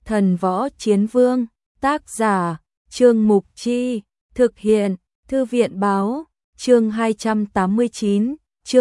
Thần Võ Chiến Vương, tác giả, Trương Mục Chi, thực hiện, Thư viện Báo, chương 289,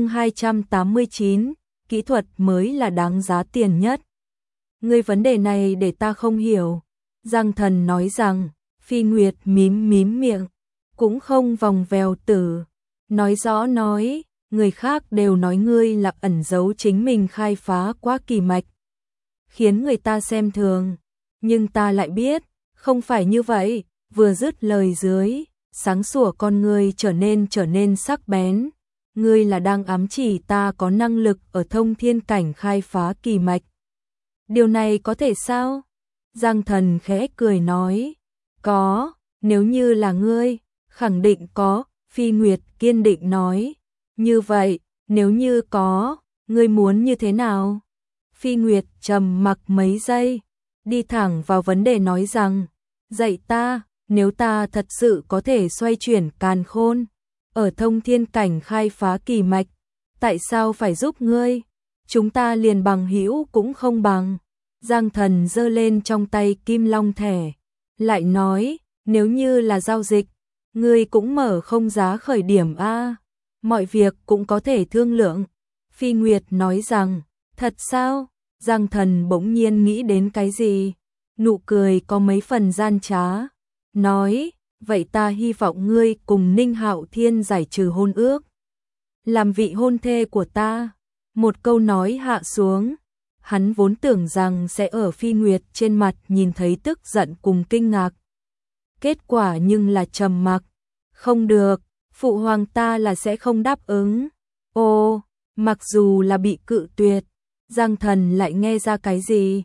kỹ thuật mới là đáng giá tiền nhất. Ngươi vấn đề này để ta không hiểu. Giang Thần nói rằng, Phi Nguyệt mím miệng, cũng không vòng vèo tử. Nói rõ nói, người khác đều nói ngươi là ẩn giấu chính mình khai phá quá kỳ mạch, khiến người ta xem thường. Nhưng ta lại biết, không phải như vậy. Vừa dứt lời dưới, sáng sủa con ngươi trở nên sắc bén. Ngươi là đang ám chỉ ta có năng lực ở thông thiên cảnh khai phá kỳ mạch. Điều này có thể sao? Giang Thần khẽ cười nói, có, nếu như là ngươi, khẳng định có. Phi Nguyệt kiên định nói, như vậy, nếu như có, ngươi muốn như thế nào? Phi Nguyệt trầm mặc mấy giây, đi thẳng vào vấn đề nói rằng, dạy ta, nếu ta thật sự có thể xoay chuyển càn khôn, ở thông thiên cảnh khai phá kỳ mạch, tại sao phải giúp ngươi? Chúng ta liền bằng hữu cũng không bằng. Giang Thần giơ lên trong tay kim long thẻ, lại nói, nếu như là giao dịch, ngươi cũng mở không giá khởi điểm a, mọi việc cũng có thể thương lượng. Phi Nguyệt nói rằng, thật sao? Giang Thần bỗng nhiên nghĩ đến cái gì, nụ cười có mấy phần gian trá, nói, vậy ta hy vọng ngươi cùng Ninh Hạo Thiên giải trừ hôn ước, làm vị hôn thê của ta. Một câu nói hạ xuống, hắn vốn tưởng rằng sẽ ở Phi Nguyệt trên mặt nhìn thấy tức giận cùng kinh ngạc. Kết quả nhưng là trầm mặc. Không được, phụ hoàng ta là sẽ không đáp ứng. Ô, mặc dù là bị cự tuyệt, Giang Thần lại nghe ra cái gì?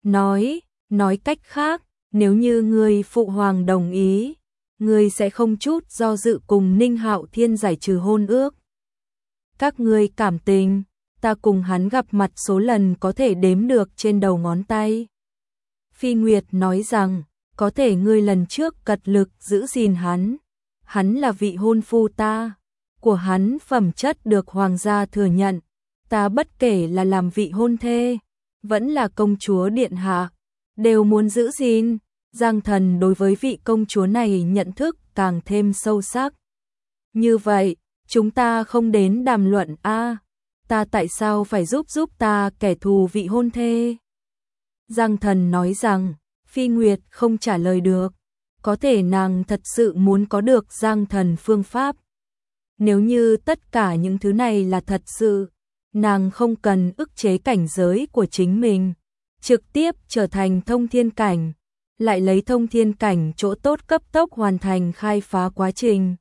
Nói cách khác, nếu như ngươi phụ hoàng đồng ý, ngươi sẽ không chút do dự cùng Ninh Hạo Thiên giải trừ hôn ước. Các ngươi cảm tình, ta cùng hắn gặp mặt số lần có thể đếm được trên đầu ngón tay. Phi Nguyệt nói rằng, có thể ngươi lần trước cật lực giữ gìn hắn là vị hôn phu ta, của hắn phẩm chất được hoàng gia thừa nhận, ta bất kể là làm vị hôn thê, vẫn là công chúa điện hạ, đều muốn giữ gìn. Giang Thần đối với vị công chúa này nhận thức càng thêm sâu sắc. Như vậy, chúng ta không đến đàm luận a, ta tại sao phải giúp ta kẻ thù vị hôn thê? Giang Thần nói rằng, Phi Nguyệt không trả lời được, có thể nàng thật sự muốn có được Giang Thần phương pháp. Nếu như tất cả những thứ này là thật sự, nàng không cần ức chế cảnh giới của chính mình, trực tiếp trở thành thông thiên cảnh, lại lấy thông thiên cảnh chỗ tốt cấp tốc hoàn thành khai phá quá trình.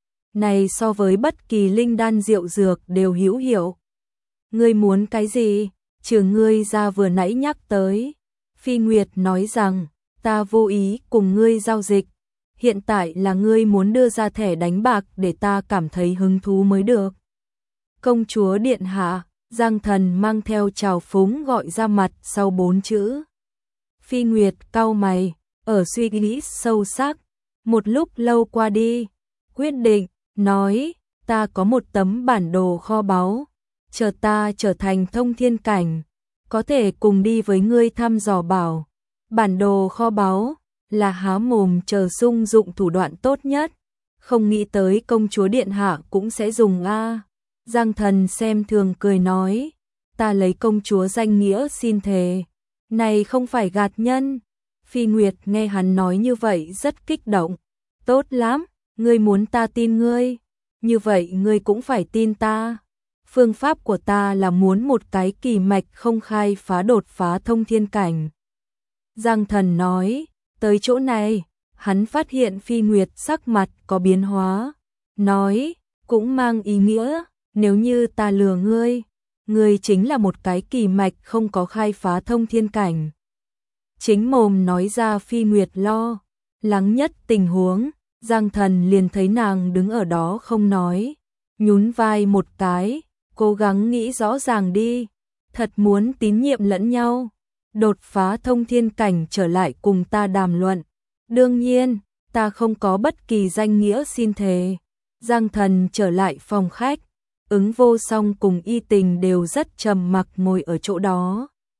Này so với bất kỳ linh đan diệu dược đều hữu hiệu. Ngươi muốn cái gì? Trừ ngươi ra vừa nãy nhắc tới. Phi Nguyệt nói rằng, ta vô ý cùng ngươi giao dịch. Hiện tại là ngươi muốn đưa ra thẻ đánh bạc để ta cảm thấy hứng thú mới được. Công chúa điện hạ, Giang Thần mang theo trào phúng gọi ra mặt sau 4 chữ. Phi Nguyệt cau mày, ở suy nghĩ sâu sắc. Một lúc lâu qua đi, quyết định, nói, ta có một tấm bản đồ kho báu. Chờ ta trở thành thông thiên cảnh, có thể cùng đi với ngươi thăm dò bảo. Bản đồ kho báu là há mồm chờ sung dụng thủ đoạn tốt nhất. Không nghĩ tới công chúa điện hạ cũng sẽ dùng a. Giang Thần xem thường cười nói, ta lấy công chúa danh nghĩa xin thề, này không phải gạt nhân. Phi Nguyệt nghe hắn nói như vậy rất kích động. Tốt lắm, ngươi muốn ta tin ngươi, như vậy ngươi cũng phải tin ta. Phương pháp của ta là muốn một cái kỳ mạch không khai phá đột phá thông thiên cảnh. Giang Thần nói, tới chỗ này, hắn phát hiện Phi Nguyệt sắc mặt có biến hóa. Nói, cũng mang ý nghĩa, nếu như ta lừa ngươi, ngươi chính là một cái kỳ mạch không có khai phá thông thiên cảnh. Chính mồm nói ra Phi Nguyệt lo lắng nhất tình huống, Giang Thần liền thấy nàng đứng ở đó không nói, nhún vai một cái, cố gắng nghĩ rõ ràng đi, thật muốn tín nhiệm lẫn nhau, đột phá thông thiên cảnh trở lại cùng ta đàm luận. Đương nhiên, ta không có bất kỳ danh nghĩa xin thề. Giang Thần trở lại phòng khách, Ứng Vô Song cùng Y Tình đều rất trầm mặc ngồi ở chỗ đó.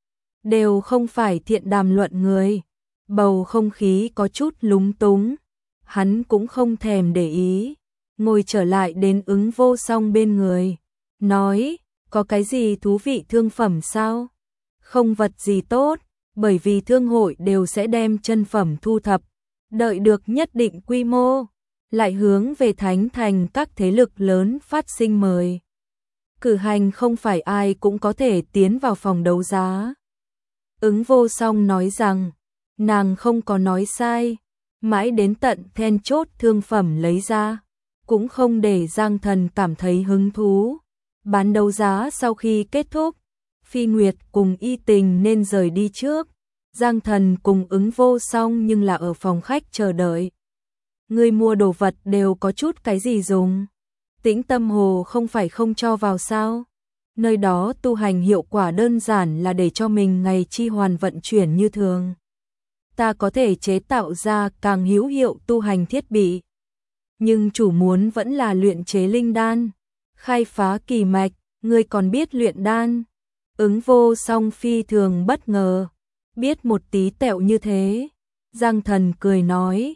đều không phải thiện đàm luận người. Bầu không khí có chút lúng túng, hắn cũng không thèm để ý, ngồi trở lại đến Ứng Vô Song bên người, nói, có cái gì thú vị thương phẩm sao? Không vật gì tốt, bởi vì thương hội đều sẽ đem chân phẩm thu thập, đợi được nhất định quy mô, lại hướng về Thánh Thành các thế lực lớn phát sinh mời. Cử hành không phải ai cũng có thể tiến vào phòng đấu giá. Ứng Vô Song nói rằng, nàng không có nói sai, mãi đến tận then chốt thương phẩm lấy ra, cũng không để Giang Thần cảm thấy hứng thú. Bán đấu giá sau khi kết thúc, Phi Nguyệt cùng Y Tình nên rời đi trước, Giang Thần cùng Ứng Vô Song nhưng là ở phòng khách chờ đợi. Người mua đồ vật đều có chút cái gì dùng? Tĩnh Tâm Hồ không phải không cho vào sao? Nơi đó tu hành hiệu quả đơn giản là để cho mình ngày chi hoàn vận chuyển như thường. Ta có thể chế tạo ra càng hữu hiệu tu hành thiết bị. Nhưng chủ muốn vẫn là luyện chế linh đan, khai phá kỳ mạch, ngươi còn biết luyện đan. Ứng Vô Song phi thường bất ngờ, biết một tí tẹo như thế. Giang Thần cười nói,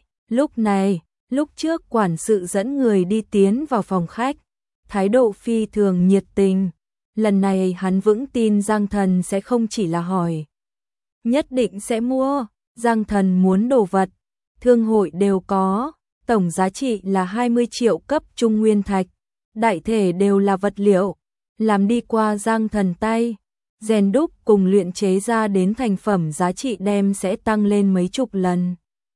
lúc trước quản sự dẫn người đi tiến vào phòng khách, thái độ phi thường nhiệt tình. Lần này hắn vững tin Giang Thần sẽ không chỉ là hỏi, nhất định sẽ mua. Giang Thần muốn đồ vật, thương hội đều có, tổng giá trị là 20 triệu cấp trung nguyên thạch, đại thể đều là vật liệu, làm đi qua Giang Thần tay, rèn đúc cùng luyện chế ra đến thành phẩm giá trị đem sẽ tăng lên mấy chục lần.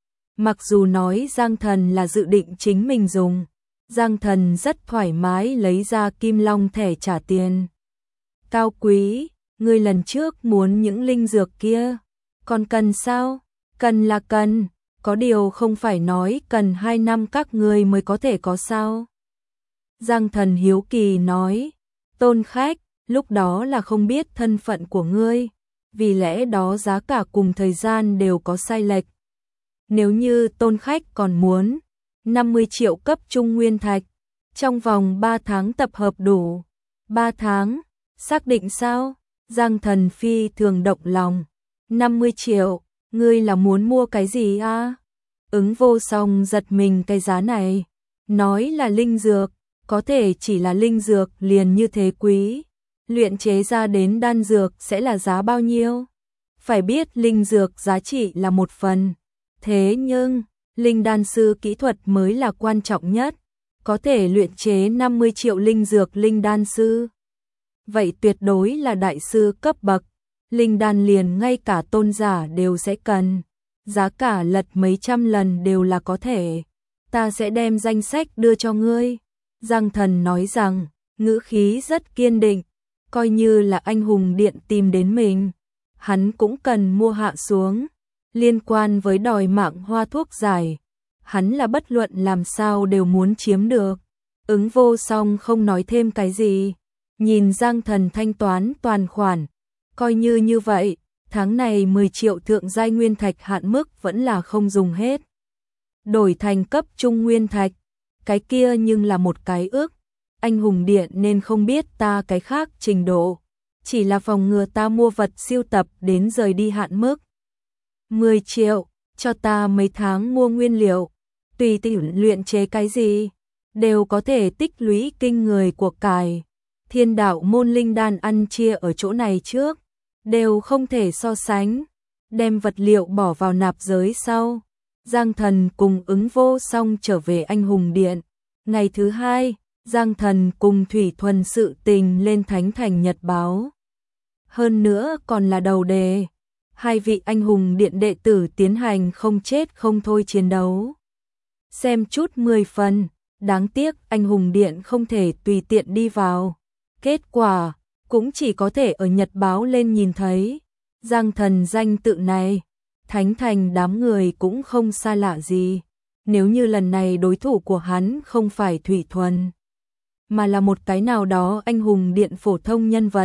Mặc dù nói Giang Thần là dự định chính mình dùng, Giang Thần rất thoải mái lấy ra Kim Long thẻ trả tiền. Cao quý, ngươi lần trước muốn những linh dược kia, còn cần sao? Cần là cần, có điều không phải nói cần 2 năm các ngươi mới có thể có sao? Giang Thần hiếu kỳ nói, Tôn khách, lúc đó là không biết thân phận của ngươi, vì lẽ đó giá cả cùng thời gian đều có sai lệch. Nếu như Tôn khách còn muốn 50 triệu cấp trung nguyên thạch, trong vòng 3 tháng tập hợp đủ. 3 tháng, xác định sao? Giang Thần phi thường động lòng. 50 triệu, ngươi là muốn mua cái gì a? Ứng Vô Song giật mình cái giá này, nói là linh dược, có thể chỉ là linh dược liền như thế quý, luyện chế ra đến đan dược sẽ là giá bao nhiêu? Phải biết linh dược giá trị là một phần, thế nhưng linh đan sư kỹ thuật mới là quan trọng nhất, có thể luyện chế 50 triệu linh dược linh đan sư. Vậy tuyệt đối là đại sư cấp bậc, linh đan liền ngay cả tôn giả đều sẽ cần, giá cả lật mấy trăm lần đều là có thể. Ta sẽ đem danh sách đưa cho ngươi. Giang Thần nói rằng, ngữ khí rất kiên định, coi như là anh hùng điện tìm đến mình, hắn cũng cần mua hạ xuống. Liên quan với đòi mạng hoa thuốc giải, hắn là bất luận làm sao đều muốn chiếm được. Ứng Vô Song không nói thêm cái gì, nhìn Giang Thần thanh toán toàn khoản, coi như vậy, tháng này 10 triệu thượng giai nguyên thạch hạn mức vẫn là không dùng hết. Đổi thành cấp trung nguyên thạch, cái kia nhưng là một cái ước, anh hùng điện nên không biết ta cái khác trình độ, chỉ là phòng ngừa ta mua vật siêu tập đến rời đi hạn mức. 10 triệu, cho ta mấy tháng mua nguyên liệu, tùy tiện luyện chế cái gì, đều có thể tích lũy kinh người của cải. Thiên đạo môn linh đan ăn chia ở chỗ này trước, đều không thể so sánh, đem vật liệu bỏ vào nạp giới sau. Giang Thần cùng Ứng Vô Song trở về anh hùng điện. Ngày thứ hai, Giang Thần cùng Thủy Thuần sự tình lên Thánh Thành Nhật báo. Hơn nữa còn là đầu đề, hai vị anh hùng điện đệ tử tiến hành không chết không thôi chiến đấu. Xem chút 10 phần, đáng tiếc anh hùng điện không thể tùy tiện đi vào. Kết quả, cũng chỉ có thể ở nhật báo lên nhìn thấy. Giang Thần danh tự này, Thánh Thành đám người cũng không xa lạ gì. Nếu như lần này đối thủ của hắn không phải Thủy Thuần, mà là một cái nào đó anh hùng điện phổ thông nhân vật,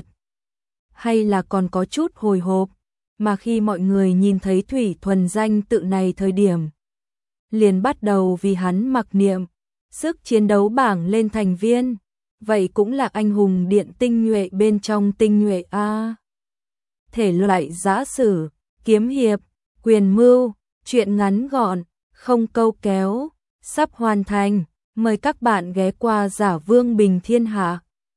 hay là còn có chút hồi hộp, mà khi mọi người nhìn thấy Thủy Thuần danh tự này thời điểm, liền bắt đầu vì hắn mặc niệm, sức chiến đấu bảng lên thành viên, vậy cũng là anh hùng điện tinh nhuệ bên trong tinh nhuệ a. thể loại giã sử, kiếm hiệp, quyền mưu, truyện ngắn gọn, không câu kéo, sắp hoàn thành. Mời các bạn ghé qua Giả Vương Bình Thiên Hạ.